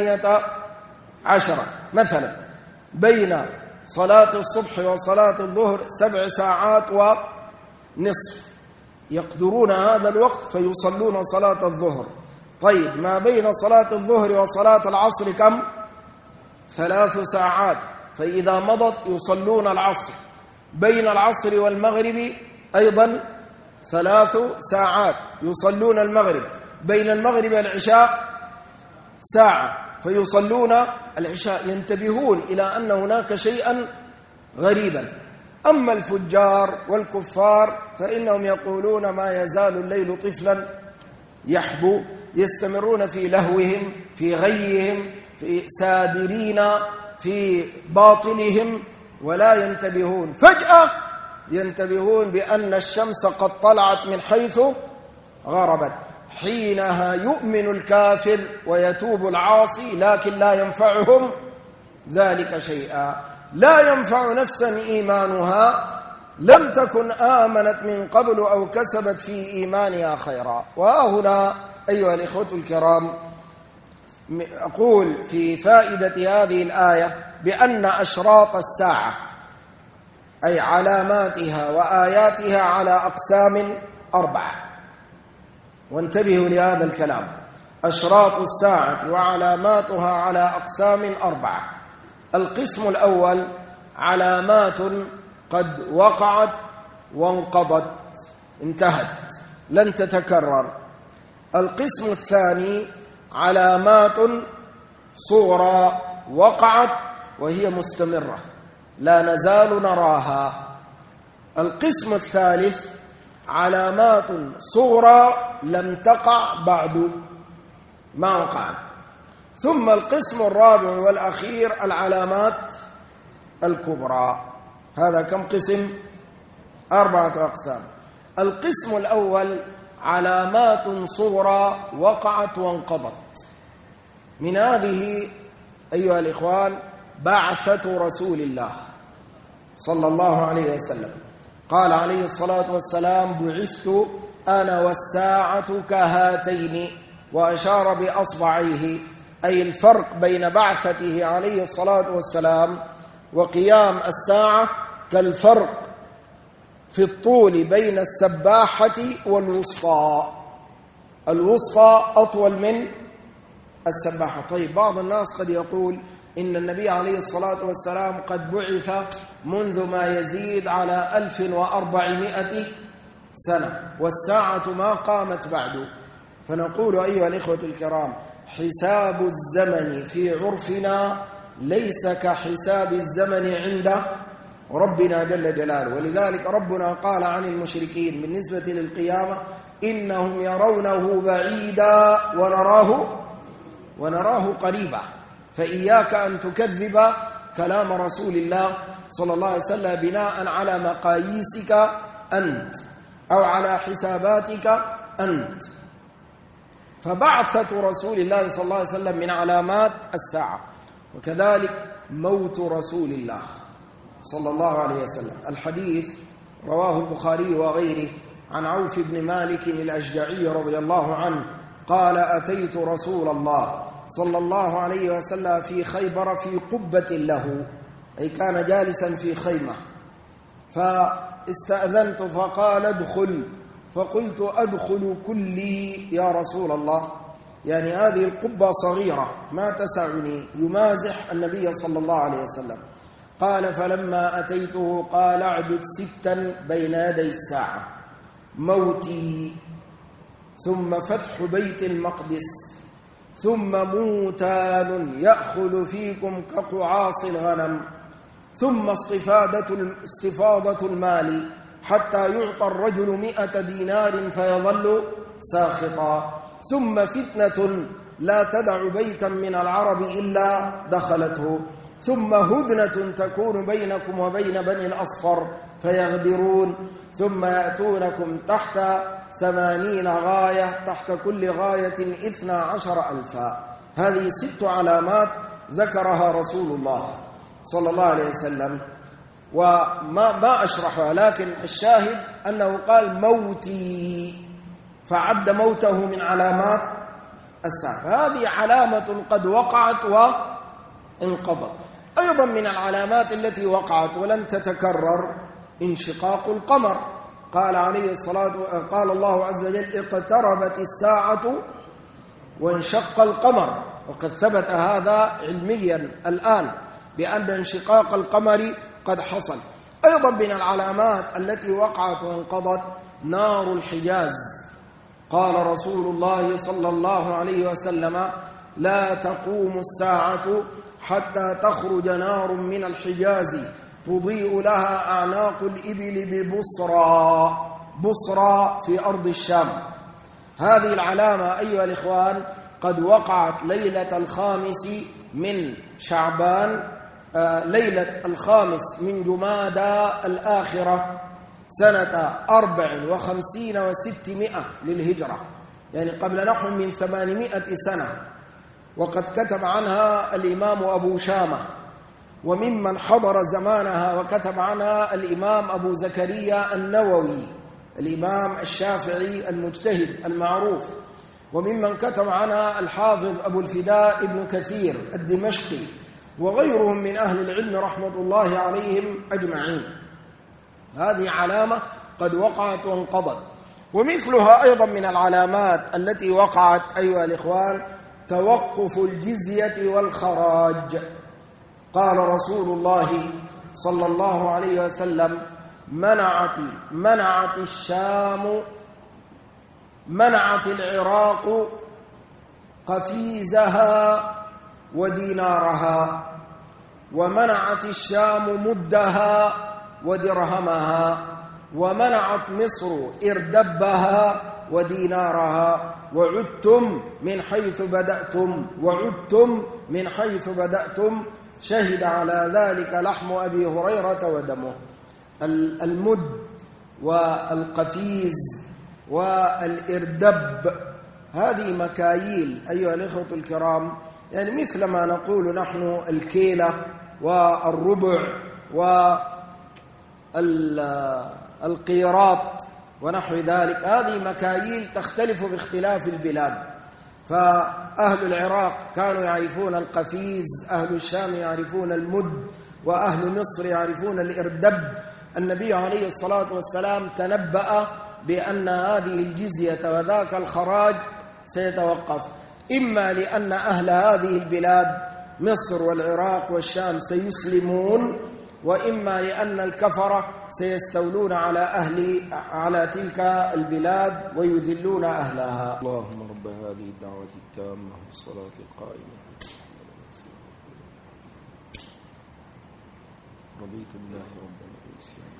12 مثلا، بين صلاة الصبح وصلاة الظهر 7 ساعات ونصف، يقدرون هذا الوقت فيصلون صلاة الظهر. طيب ما بين صلاة الظهر وصلاة العصر كم؟ 3 ساعات، فإذا مضت يصلون العصر. بين العصر والمغرب أيضا 3 ساعات يصلون المغرب. بين المغرب والعشاء ساعة فيصلون العشاء. ينتبهون إلى أن هناك شيئا غريبا. أما الفجار والكفار فإنهم يقولون ما يزال الليل طفلا يحبو، يستمرون في لهوهم في غيهم في سادرين في باطلهم ولا ينتبهون. فجأة ينتبهون بأن الشمس قد طلعت من حيث غربت. حينها يؤمن الكافر ويتوب العاصي، لكن لا ينفعهم ذلك شيئا. لا ينفع نفسا إيمانها لم تكن آمنت من قبل أو كسبت في إيمانها خيرا. وهنا أيها الإخوة الكرام أقول في فائدة هذه الآية بأن أشراط الساعة أي علاماتها وآياتها على أقسام 4. وانتبهوا لهذا الكلام. أشراط الساعة وعلاماتها على أقسام 4. القسم الأول علامات قد وقعت وانقضت انتهت لن تتكرر. القسم الثاني علامات صغرى وقعت وهي مستمرة لا نزال نراها. القسم الثالث علامات صغرى لم تقع بعد ما وقعت. ثم القسم الرابع والأخير العلامات الكبرى. هذا كم قسم؟ 4 أقسام. القسم الأول علامات صغرى وقعت وانقضت. من هذه أيها الإخوان بعثة رسول الله صلى الله عليه وسلم. قال عليه الصلاة والسلام بعثت أنا والساعة كهاتين، وأشار بأصبعيه، أي الفرق بين بعثته عليه الصلاة والسلام وقيام الساعة كالفرق في الطول بين السباحة والوسطى. الوسطى أطول من السباحة. طيب بعض الناس قد يقول إن النبي عليه الصلاة والسلام قد بعث منذ ما يزيد على 1400 سنة والساعة ما قامت بعد. فنقول أيها الإخوة الكرام حساب الزمن في عرفنا ليس كحساب الزمن عند ربنا جل جلاله. ولذلك ربنا قال عن المشركين بالنسبة للقيامة إنهم يرونه بعيدا ونراه قريبا. فإياك أن تكذب كلام رسول الله صلى الله عليه وسلم بناء على مقاييسك أنت أو على حساباتك أنت. فبعثة رسول الله صلى الله عليه وسلم من علامات الساعة. وكذلك موت رسول الله صلى الله عليه وسلم. الحديث رواه البخاري وغيره عن عوف بن مالك الأشجعي رضي الله عنه قال أتيت رسول الله صلى الله عليه وسلم في خيبر في قبة له، أي كان جالسا في خيمة، فاستأذنت فقال ادخل، فقلت أدخل كلي يا رسول الله؟ يعني هذه القبة صغيرة ما تسعني، يمازح النبي صلى الله عليه وسلم. قال فلما أتيته قال اعدد 6 بين يدي الساعة: موتي، ثم فتح بيت المقدس، ثم موتان يأخذ فيكم كقعاص الغنم، ثم استفاضة المال حتى يعطى الرجل 100 دينار فيظل ساخطا، ثم فتنة لا تدع بيتا من العرب إلا دخلته، ثم هدنة تكون بينكم وبين بني الأصفر فيغدرون، ثم يأتونكم تحت 80 غاية، تحت كل غاية 12,000. هذه 6 علامات ذكرها رسول الله صلى الله عليه وسلم، وما أشرحها، لكن الشاهد أنه قال موتي، فعد موته من علامات الساعة. هذه علامة قد وقعت وانقضت. أيضا من العلامات التي وقعت ولن تتكرر انشقاق القمر. قال الله عز وجل: اقتربت الساعة وانشق القمر، وقد ثبت هذا علميا الآن بأن انشقاق القمر قد حصل. أيضا من العلامات التي وقعت وانقضت نار الحجاز. قال رسول الله صلى الله عليه وسلم: لا تقوم الساعة حتى تخرج نار من الحجاز تضيء لها أعناق الإبل ببصرى في أرض الشام. هذه العلامة أيها الإخوان قد وقعت ليلة 5 من شعبان، ليلة 5 من جمادى الآخرة سنة 54 و600 للهجرة، يعني قبل نحو من 800 سنة. وقد كتب عنها الإمام أبو شامة، وممن حضر زمانها وكتب عنها الإمام أبو زكريا النووي، الإمام الشافعي المجتهد المعروف، وممن كتب عنها الحافظ أبو الفداء ابن كثير الدمشقي، وغيرهم من أهل العلم رحمة الله عليهم أجمعين. هذه علامة قد وقعت وانقضت. ومثلها أيضا من العلامات التي وقعت أيها الإخوان توقف الجزية والخراج. قال رسول الله صلى الله عليه وسلم: منعت العراق قفيزها ودينارها، ومنعت الشام مدها ودرهمها، ومنعت مصر إردبها ودينارها، وعدتم من حيث بدأتم شهد على ذلك لحم أبي هريرة ودمه. المد والقفيز والإردب هذه مكاييل أيها الإخوة الكرام، يعني مثل ما نقول نحن الكيلة والربع والقيراط ونحو ذلك. هذه مكاييل تختلف باختلاف البلاد، فأهل العراق كانوا يعرفون القفيز، أهل الشام يعرفون المد، وأهل مصر يعرفون الإردب. النبي عليه الصلاة والسلام تنبأ بأن هذه الجزية وذاك الخراج سيتوقف، إما لأن أهل هذه البلاد مصر والعراق والشام سيسلمون، وإما لأن الكفرة سيستولون على تلك البلاد ويذلون أهلها. اللهم رب هذه الدعوة التامة والصلاة القائمة رضيت الله ربنا والإسلام.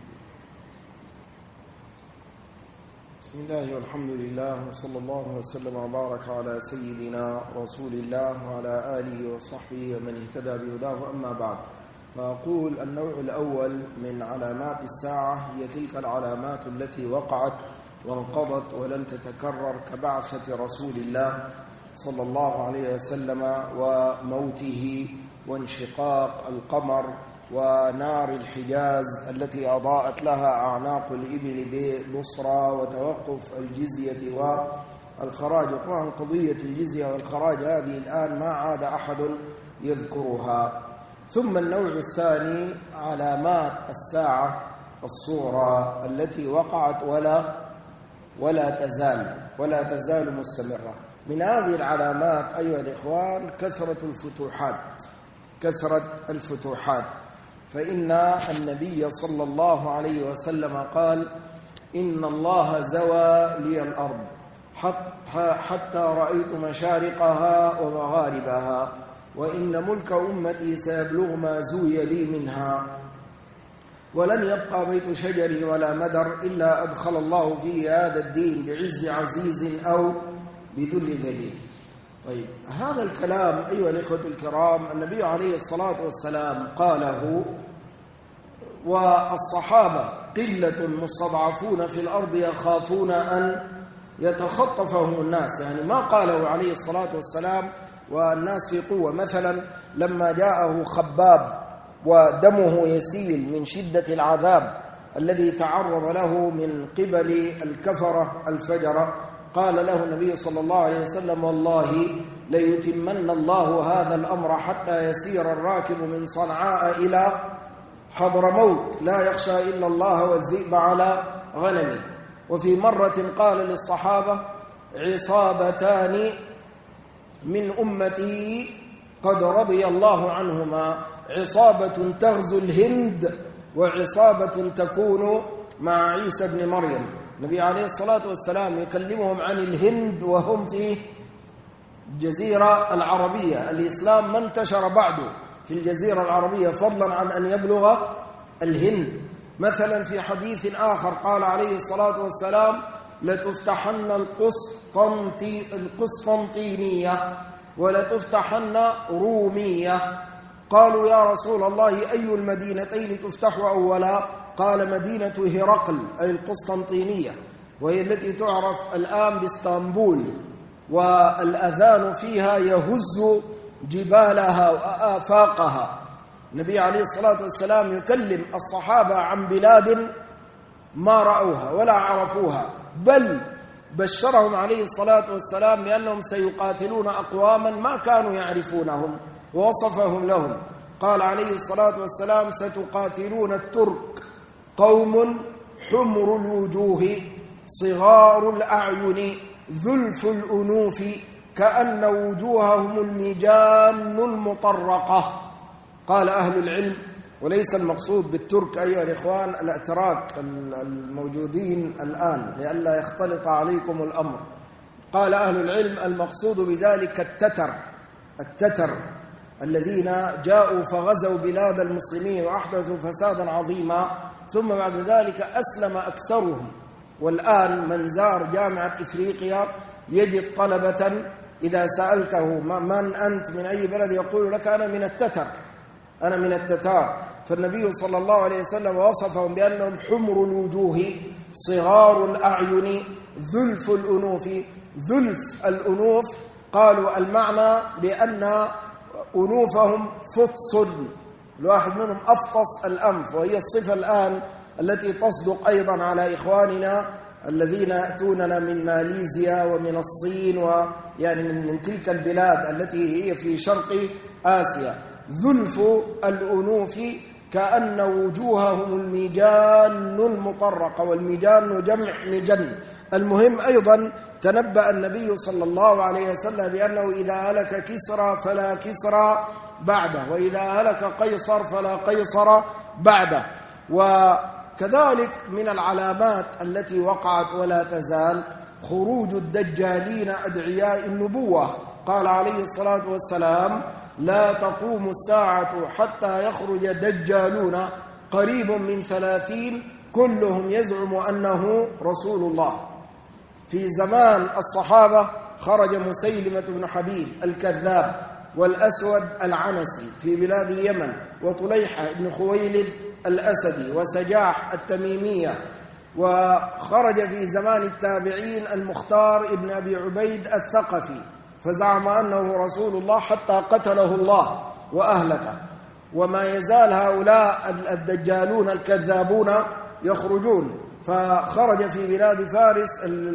بسم الله والحمد لله وصلى الله وسلم وبارك على سيدنا رسول الله وعلى آله وصحبه ومن اهتدى بهداه. أما بعد، فأقول النوع الأول من علامات الساعة هي تلك العلامات التي وقعت وانقضت ولن تتكرر، كبعثة رسول الله صلى الله عليه وسلم وموته وانشقاق القمر ونار الحجاز التي أضاءت لها أعناق الإبل ببصرى، وتوقف الجزية والخراج. وطبعا قضية الجزية والخراج هذه الآن ما عاد أحد يذكرها. ثم النوع الثاني علامات الساعة الصورة التي وقعت ولا تزال مستمرة. من هذه العلامات أيها الإخوان كثرة الفتوحات. فإن النبي صلى الله عليه وسلم قال: إن الله زوى لي الأرض حتى رأيت مشارقها ومغاربها، وإن ملك أمتي سيبلغ ما زوي لي منها، ولن يبقى بيت شجر ولا مدر إلا أدخل الله فيه هذا الدين بعز عزيز أو بذل ذليل. طيب، هذا الكلام أيها الإخوة الكرام النبي عليه الصلاة والسلام قاله، والصحابة قلة مستضعفون في الأرض يخافون أن يتخطفهم الناس، يعني ما قاله عليه الصلاة والسلام والناس في قوة. مثلا لما جاءه خباب ودمه يسيل من شدة العذاب الذي تعرض له من قبل الكفرة الفجرة، قال له النبي صلى الله عليه وسلم: والله ليتمن الله هذا الأمر حتى يسير الراكب من صنعاء إلى حضرموت لا يخشى إلا الله والذئب على غنمه. وفي مرة قال للصحابة: عصابتان من أمتي قد رضي الله عنهما، عصابة تغزو الهند وعصابة تكون مع عيسى بن مريم. النبي عليه الصلاة والسلام يكلمهم عن الهند وهم في الجزيرة العربية، الإسلام ما انتشر بعده في الجزيرة العربية فضلا عن أن يبلغ الهند. مثلا في حديث آخر قال عليه الصلاة والسلام: لتفتحن القسطنطينية ولتفتحن رومية. قالوا: يا رسول الله أي المدينتين تفتح أولا؟ قال: مدينة هرقل أي القسطنطينية، وهي التي تعرف الآن باسطنبول، والأذان فيها يهز جبالها وآفاقها. النبي عليه الصلاة والسلام يكلم الصحابة عن بلاد ما رأوها ولا عرفوها، بل بشرهم عليه الصلاة والسلام بأنهم سيقاتلون أقواما ما كانوا يعرفونهم ووصفهم لهم. قال عليه الصلاة والسلام: ستقاتلون الترك، قوم حمر الوجوه صغار الأعين ذلف الأنوف كأن وجوههم المجان المطرقة. قال أهل العلم، وليس المقصود بالترك أيها الإخوان الأتراك الموجودين الآن لئلا يختلط عليكم الأمر، قال أهل العلم المقصود بذلك التتر الذين جاءوا فغزوا بلاد المسلمين وأحدثوا فسادا عظيما، ثم بعد ذلك أسلم أكثرهم. والآن من زار جامعة إفريقيا يجد طلبة إذا سألته من أنت من أي بلد يقول لك: أنا من التتار. فالنبي صلى الله عليه وسلم وصفهم بأنهم حمر الوجوه صغار الأعين ذلف الأنوف. ذلف الأنوف قالوا المعنى بأن أنوفهم فطس، الواحد منهم أفطس الأنف، وهي الصفة الآن التي تصدق أيضا على إخواننا الذين يأتوننا من ماليزيا ومن الصين ويعني من تلك البلاد التي هي في شرق آسيا. ذلف الأنوف كأن وجوههم المجان المطرقة، والمجان جمع مجن. المهم أيضا تنبأ النبي صلى الله عليه وسلم بأنه إذا هلك كسرى فلا كسرى بعده، وإذا هلك قيصر فلا قيصر بعده. وكذلك من العلامات التي وقعت ولا تزال خروج الدجالين أدعياء النبوة. قال عليه الصلاة والسلام: لا تقوم الساعة حتى يخرج دجالون قريب من 30 كلهم يزعم أنه رسول الله. في زمان الصحابة خرج مسيلمة بن حبيب الكذاب، والأسود العنسي في بلاد اليمن، وطليحة بن خويلد الأسدي، وسجاح التميمية. وخرج في زمان التابعين المختار ابن أبي عبيد الثقفي فزعم أنه رسول الله حتى قتله الله وأهلكه. وما يزال هؤلاء الدجالون الكذابون يخرجون. فخرج في بلاد فارس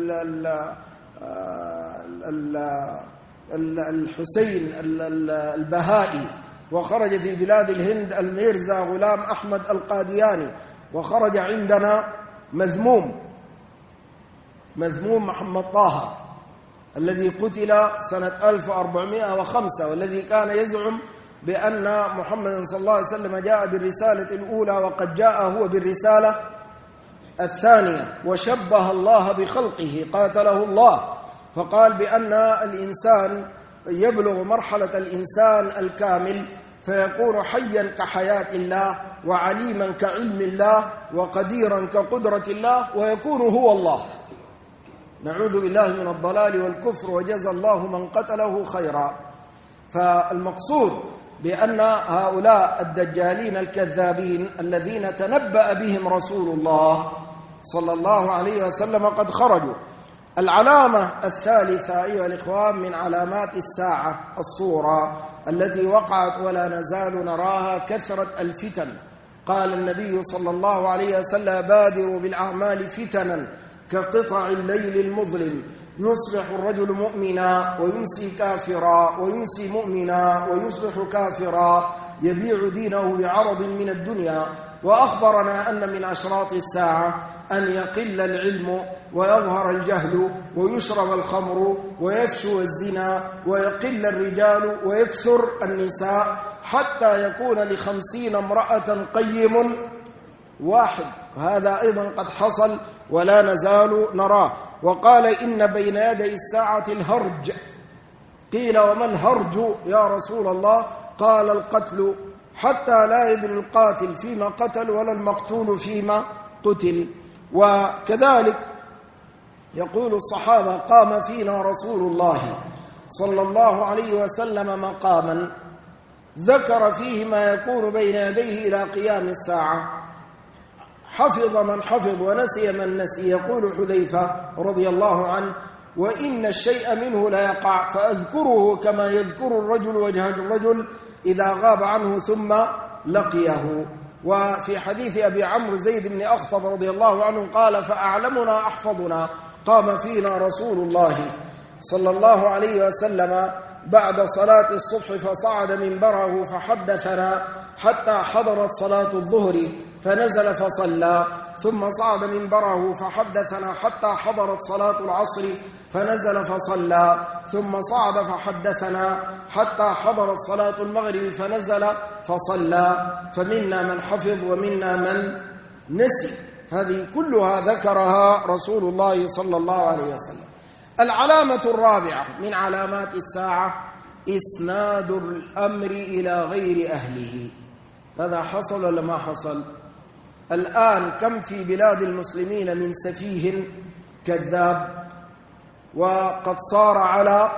الحسين البهائي، وخرج في بلاد الهند الميرزا غلام أحمد القادياني، وخرج عندنا مذموم محمد طه. الذي قتل سنة 1405 والذي كان يزعم بأن محمد صلى الله عليه وسلم جاء بالرسالة الأولى وقد جاء هو بالرسالة الثانية، وشبه الله بخلقه قاتله الله، فقال بأن الإنسان يبلغ مرحلة الإنسان الكامل فيكون حيا كحياة الله، وعليما كعلم الله، وقديرا كقدرة الله، ويكون هو الله. نعوذ بالله من الضلال والكفر، وجزى الله من قتله خيرا. فالمقصود بأن هؤلاء الدجالين الكذابين الذين تنبأ بهم رسول الله صلى الله عليه وسلم قد خرجوا. العلامة الثالثة أيها الإخوان من علامات الساعة الصورة التي وقعت ولا نزال نراها كثرة الفتن. قال النبي صلى الله عليه وسلم: بادروا بالأعمال فتنا كقطع الليل المظلم، يصبح الرجل مؤمنا ويمسي كافرا، ويمسي مؤمنا ويصبح كافرا، يبيع دينه بعرض من الدنيا. وأخبرنا أن من أشراط الساعة أن يقل العلم ويظهر الجهل ويشرب الخمر ويفشو الزنا ويقل الرجال ويكثر النساء، حتى يكون ل50 امرأة قيم واحد. هذا أيضا قد حصل ولا نزال نراه. وقال: إن بين يدي الساعة الهرج. قيل: وما الهرج يا رسول الله؟ قال: القتل، حتى لا يدري القاتل فيما قتل ولا المقتول فيما قتل. وكذلك يقول الصحابة: قام فينا رسول الله صلى الله عليه وسلم مقاما ذكر فيه ما يكون بين يديه إلى قيام الساعة، حفظ من حفظ ونسي من نسي. يقول حذيفة رضي الله عنه: وإن الشيء منه لا يقع، فأذكره كما يذكر الرجل وجه الرجل إذا غاب عنه ثم لقيه. وفي حديث أبي عمرو زيد بن أخطب رضي الله عنه قال: فأعلمنا أحفظنا. قام فينا رسول الله صلى الله عليه وسلم بعد صلاة الصبح فصعد منبره فحدثنا حتى حضرت صلاة الظهر فنزل فصلى، ثم صعد منبره فحدثنا حتى حضرت صلاة العصر فنزل فصلى، ثم صعد فحدثنا حتى حضرت صلاة المغرب فنزل فصلى، فمنا من حفظ ومنا من نسي. هذه كلها ذكرها رسول الله صلى الله عليه وسلم. العلامة الرابعة من علامات الساعة إسناد الأمر إلى غير أهله. هذا حصل ولا ما حصل؟ الآن كم في بلاد المسلمين من سفيه كذاب، وقد صار على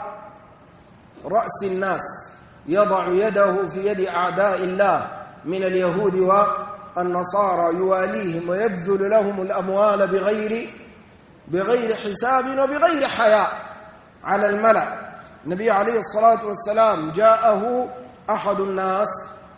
رأس الناس يضع يده في يد أعداء الله من اليهود والنصارى، يواليهم ويبذل لهم الأموال بغير حساب وبغير حياء على الملأ. النبي عليه الصلاة والسلام جاءه أحد الناس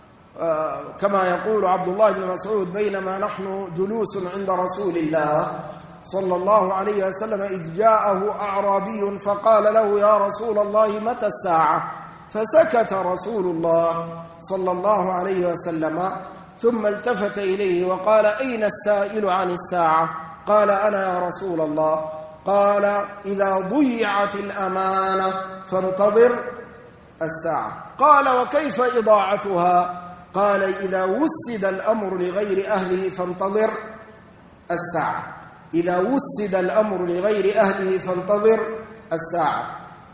كما يقول عبد الله بن مسعود: بينما نحن جلوس عند رسول الله صلى الله عليه وسلم إذ جاءه أعرابي فقال له: يا رسول الله متى الساعة؟ فسكت رسول الله صلى الله عليه وسلم، ثم التفت إليه وقال: أين السائل عن الساعة؟ قال: أنا يا رسول الله. قال: إذا ضيعت الأمانة فانتظر الساعة. قال: وكيف إضاعتها؟ قال: إذا وسد الأمر لغير أهله فانتظر الساعة. إذا وسد الأمر لغير أهله فانتظر الساعة.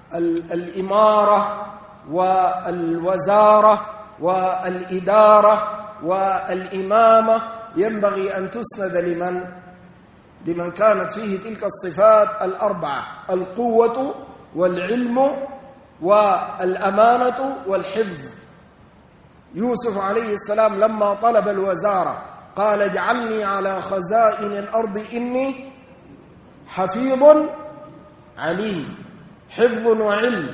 الإمارة والوزارة والإدارة والإمامة ينبغي أن تسند لمن كانت فيه تلك الصفات الأربعة: القوة والعلم والأمانة والحفظ. يوسف عليه السلام لما طلب الوزارة قال: اجعلني على خزائن الأرض إني حفيظ عليم. حفظ وعلم.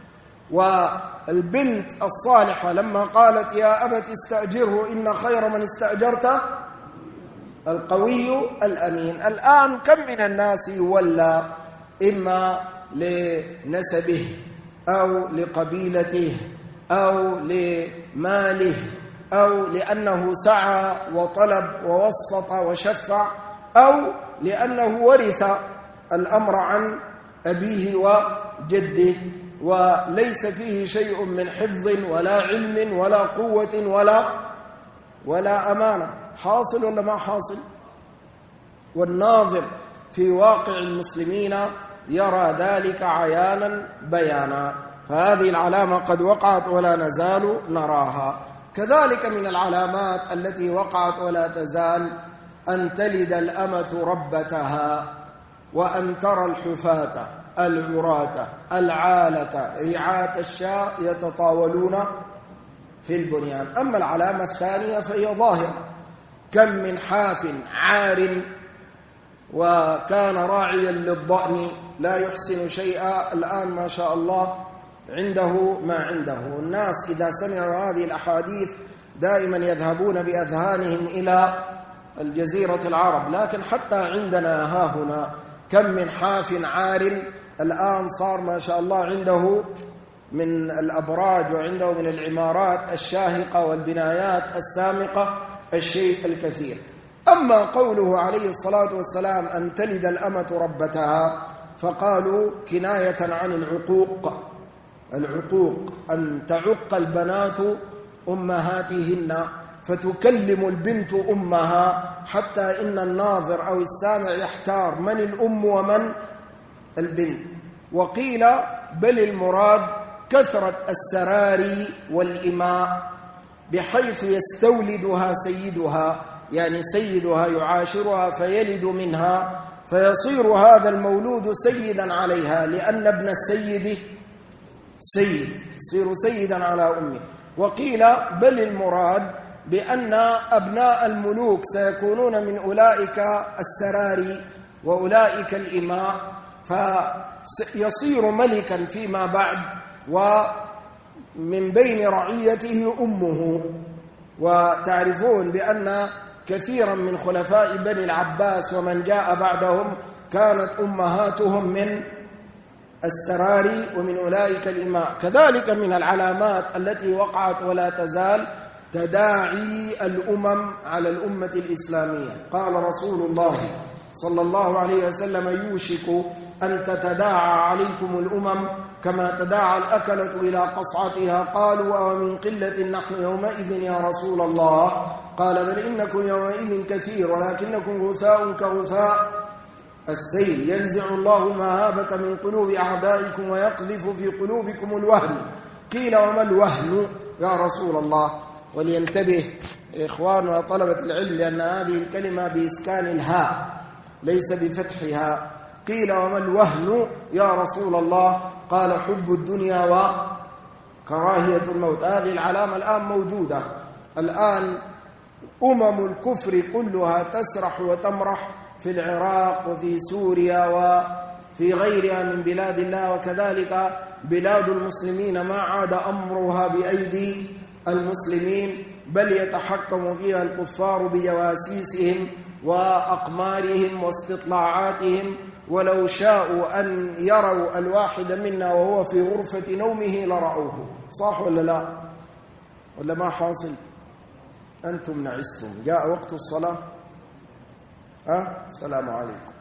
والبنت الصالحة لما قالت: يا أبت استأجره إن خير من استأجرت القوي الأمين. الآن كم من الناس يولى إما لنسبه أو لقبيلته أو لماله أو لأنه سعى وطلب ووسط وشفع أو لأنه ورث الأمر عن أبيه جده، وليس فيه شيء من حفظ ولا علم ولا قوة ولا أمانة. حاصل ولا ما حاصل؟ والناظر في واقع المسلمين يرى ذلك عيانا بيانا. فهذه العلامة قد وقعت ولا نزال نراها. كذلك من العلامات التي وقعت ولا تزال أن تلد الأمة ربتها، وأن ترى الحفاة العراة العالة رعاة الشاء يتطاولون في البنيان. أما العلامة الثانية فهي ظاهرة: كم من حاف عار وكان راعيا للضأن لا يحسن شيئا، الآن ما شاء الله عنده ما عنده. الناس إذا سمعوا هذه الأحاديث دائما يذهبون بأذهانهم إلى الجزيرة العرب، لكن حتى عندنا ها هنا كم من حاف عار الآن صار ما شاء الله عنده من الأبراج وعنده من العمارات الشاهقة والبنايات السامقة الشيء الكثير. أما قوله عليه الصلاة والسلام أن تلد الأمة ربتها، فقالوا كناية عن العقوق، أن تعق البنات أمهاتهن، فتكلم البنت أمها حتى إن الناظر أو السامع يحتار من الأم ومن البنت. وقيل بل المراد كثرة السراري والإماء، بحيث يستولدها سيدها، يعني سيدها يعاشرها فيلد منها، فيصير هذا المولود سيدا عليها، لأن ابن السيد سيد، يصير سيدا على أمه. وقيل بل المراد بأن أبناء الملوك سيكونون من أولئك السراري وأولئك الإماء، فيصير ملكا فيما بعد، ومن بين رعيته أمه. وتعرفون بأن كثيرا من خلفاء بني العباس ومن جاء بعدهم كانت أمهاتهم من السراري ومن أولئك الإماء. كذلك من العلامات التي وقعت ولا تزال تداعي الأمم على الأمة الإسلامية. قال رسول الله صلى الله عليه وسلم: يوشك أن تتداعى عليكم الأمم كما تداعى الأكلة إلى قصعتها. قالوا: ومن قلة نحن يومئذ يا رسول الله؟ قال: بل إنكم يومئذ كثير ولكنكم غثاء كغثاء السيل، ينزع الله المهابة من قلوب أعدائكم ويقذف في قلوبكم الوهن. قيل: وما الوهن يا رسول الله؟ ولينتبه إخواننا طلبة العلم لأن هذه الكلمة بإسكان الهاء ليس بفتحها. قيل: وما الوهن يا رسول الله؟ قال: حب الدنيا وكراهية الموت. هذه العلامة الآن موجودة. الآن أمم الكفر كلها تسرح وتمرح في العراق وفي سوريا وفي غيرها من بلاد الله، وكذلك بلاد المسلمين ما عاد أمرها بأيدي المسلمين، بل يتحكم فيها الكفار بجواسيسهم وأقمارهم واستطلاعاتهم، ولو شاءوا أن يروا الواحد منا وهو في غرفة نومه لرأوه. صح ولا لا؟ ولا ما حاصل؟ أنتم نعستم. جاء وقت الصلاة. السلام عليكم.